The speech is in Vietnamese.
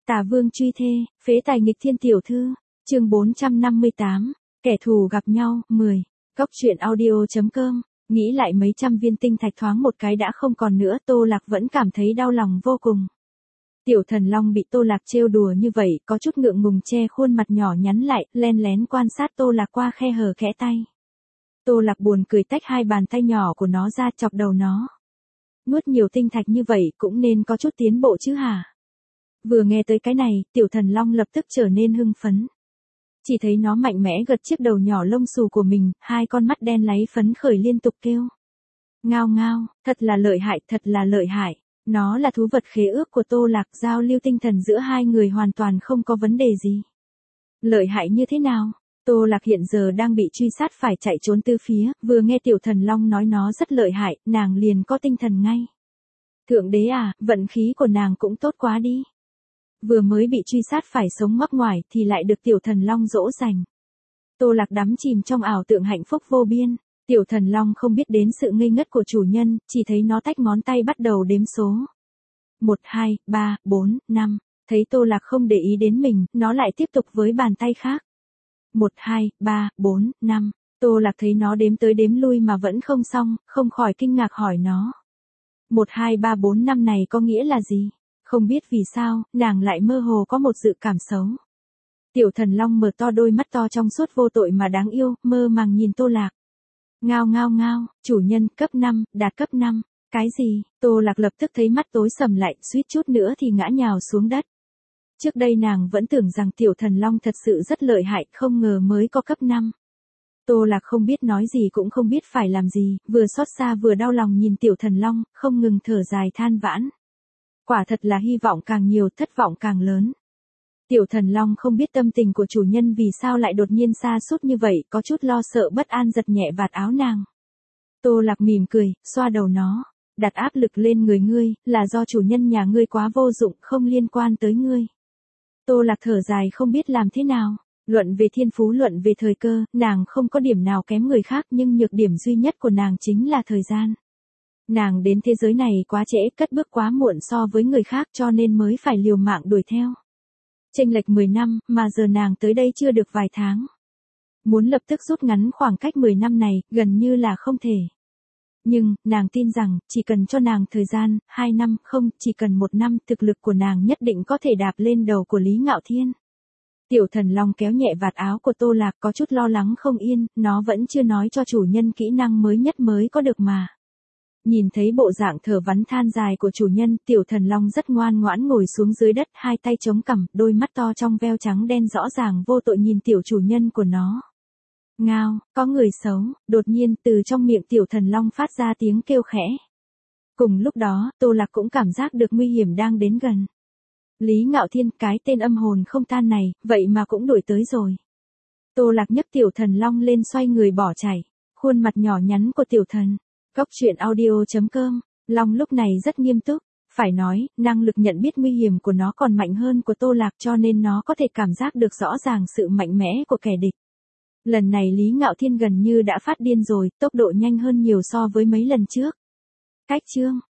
Tà Vương truy thê, phế tài nghịch thiên tiểu thư, chương 458, kẻ thù gặp nhau, 10, Góc truyện audio.com, nghĩ lại mấy trăm viên tinh thạch thoáng một cái đã không còn nữa, Tô Lạc vẫn cảm thấy đau lòng vô cùng. Tiểu Thần Long bị Tô Lạc trêu đùa như vậy, có chút ngượng ngùng che khuôn mặt nhỏ nhắn lại, len lén quan sát Tô Lạc qua khe hở khẽ tay. Tô Lạc buồn cười tách hai bàn tay nhỏ của nó ra chọc đầu nó. Nuốt nhiều tinh thạch như vậy cũng nên có chút tiến bộ chứ hả? Vừa nghe tới cái này, Tiểu Thần Long lập tức trở nên hưng phấn. Chỉ thấy nó mạnh mẽ gật chiếc đầu nhỏ lông xù của mình, hai con mắt đen láy phấn khởi liên tục kêu. Ngao ngao, thật là lợi hại, thật là lợi hại. Nó là thú vật khế ước của Tô Lạc, giao lưu tinh thần giữa hai người hoàn toàn không có vấn đề gì. Lợi hại như thế nào? Tô Lạc hiện giờ đang bị truy sát phải chạy trốn từ phía, vừa nghe Tiểu Thần Long nói nó rất lợi hại, nàng liền có tinh thần ngay. Thượng đế à, vận khí của nàng cũng tốt quá đi. Vừa mới bị truy sát phải sống mắc ngoài thì lại được Tiểu Thần Long dỗ dành. Tô Lạc đắm chìm trong ảo tượng hạnh phúc vô biên. Tiểu Thần Long không biết đến sự ngây ngất của chủ nhân, chỉ thấy nó tách ngón tay bắt đầu đếm số. 1, 2, 3, 4, 5. Thấy Tô Lạc không để ý đến mình, nó lại tiếp tục với bàn tay khác. 1, 2, 3, 4, 5. Tô Lạc thấy nó đếm tới đếm lui mà vẫn không xong, không khỏi kinh ngạc hỏi nó. 1, 2, 3, 4, 5 này có nghĩa là gì? Không biết vì sao, nàng lại mơ hồ có một dự cảm xấu. Tiểu Thần Long mở to đôi mắt to trong suốt vô tội mà đáng yêu, mơ màng nhìn Tô Lạc. Ngao ngao ngao, chủ nhân, cấp 5, đạt cấp 5. Cái gì? Tô Lạc lập tức thấy mắt tối sầm lại, suýt chút nữa thì ngã nhào xuống đất. Trước đây nàng vẫn tưởng rằng Tiểu Thần Long thật sự rất lợi hại, không ngờ mới có cấp 5. Tô Lạc không biết nói gì cũng không biết phải làm gì, vừa xót xa vừa đau lòng nhìn Tiểu Thần Long, không ngừng thở dài than vãn. Quả thật là hy vọng càng nhiều, thất vọng càng lớn. Tiểu Thần Long không biết tâm tình của chủ nhân vì sao lại đột nhiên sa sút như vậy, có chút lo sợ bất an giật nhẹ vạt áo nàng. Tô Lạc mỉm cười, xoa đầu nó, đặt áp lực lên người ngươi, là do chủ nhân nhà ngươi quá vô dụng, không liên quan tới ngươi. Tô Lạc thở dài không biết làm thế nào, luận về thiên phú luận về thời cơ, nàng không có điểm nào kém người khác nhưng nhược điểm duy nhất của nàng chính là thời gian. Nàng đến thế giới này quá trễ, cất bước quá muộn so với người khác cho nên mới phải liều mạng đuổi theo. Chênh lệch 10 năm, mà giờ nàng tới đây chưa được vài tháng. Muốn lập tức rút ngắn khoảng cách 10 năm này, gần như là không thể. Nhưng, nàng tin rằng, chỉ cần cho nàng thời gian, 2 năm, không, chỉ cần 1 năm, thực lực của nàng nhất định có thể đạp lên đầu của Lý Ngạo Thiên. Tiểu Thần Long kéo nhẹ vạt áo của Tô Lạc có chút lo lắng không yên, nó vẫn chưa nói cho chủ nhân kỹ năng mới nhất mới có được mà. Nhìn thấy bộ dạng thở vắn than dài của chủ nhân, Tiểu Thần Long rất ngoan ngoãn ngồi xuống dưới đất, hai tay chống cằm, đôi mắt to trong veo trắng đen rõ ràng vô tội nhìn tiểu chủ nhân của nó. Ngao, có người xấu, đột nhiên từ trong miệng Tiểu Thần Long phát ra tiếng kêu khẽ. Cùng lúc đó, Tô Lạc cũng cảm giác được nguy hiểm đang đến gần. Lý Ngạo Thiên, cái tên âm hồn không tan này, vậy mà cũng đuổi tới rồi. Tô Lạc nhấc Tiểu Thần Long lên xoay người bỏ chạy, khuôn mặt nhỏ nhắn của Tiểu Thần. Góc truyện audio.com, Long lúc này rất nghiêm túc, phải nói, năng lực nhận biết nguy hiểm của nó còn mạnh hơn của Tô Lạc cho nên nó có thể cảm giác được rõ ràng sự mạnh mẽ của kẻ địch. Lần này Lý Ngạo Thiên gần như đã phát điên rồi, tốc độ nhanh hơn nhiều so với mấy lần trước. Cách chương,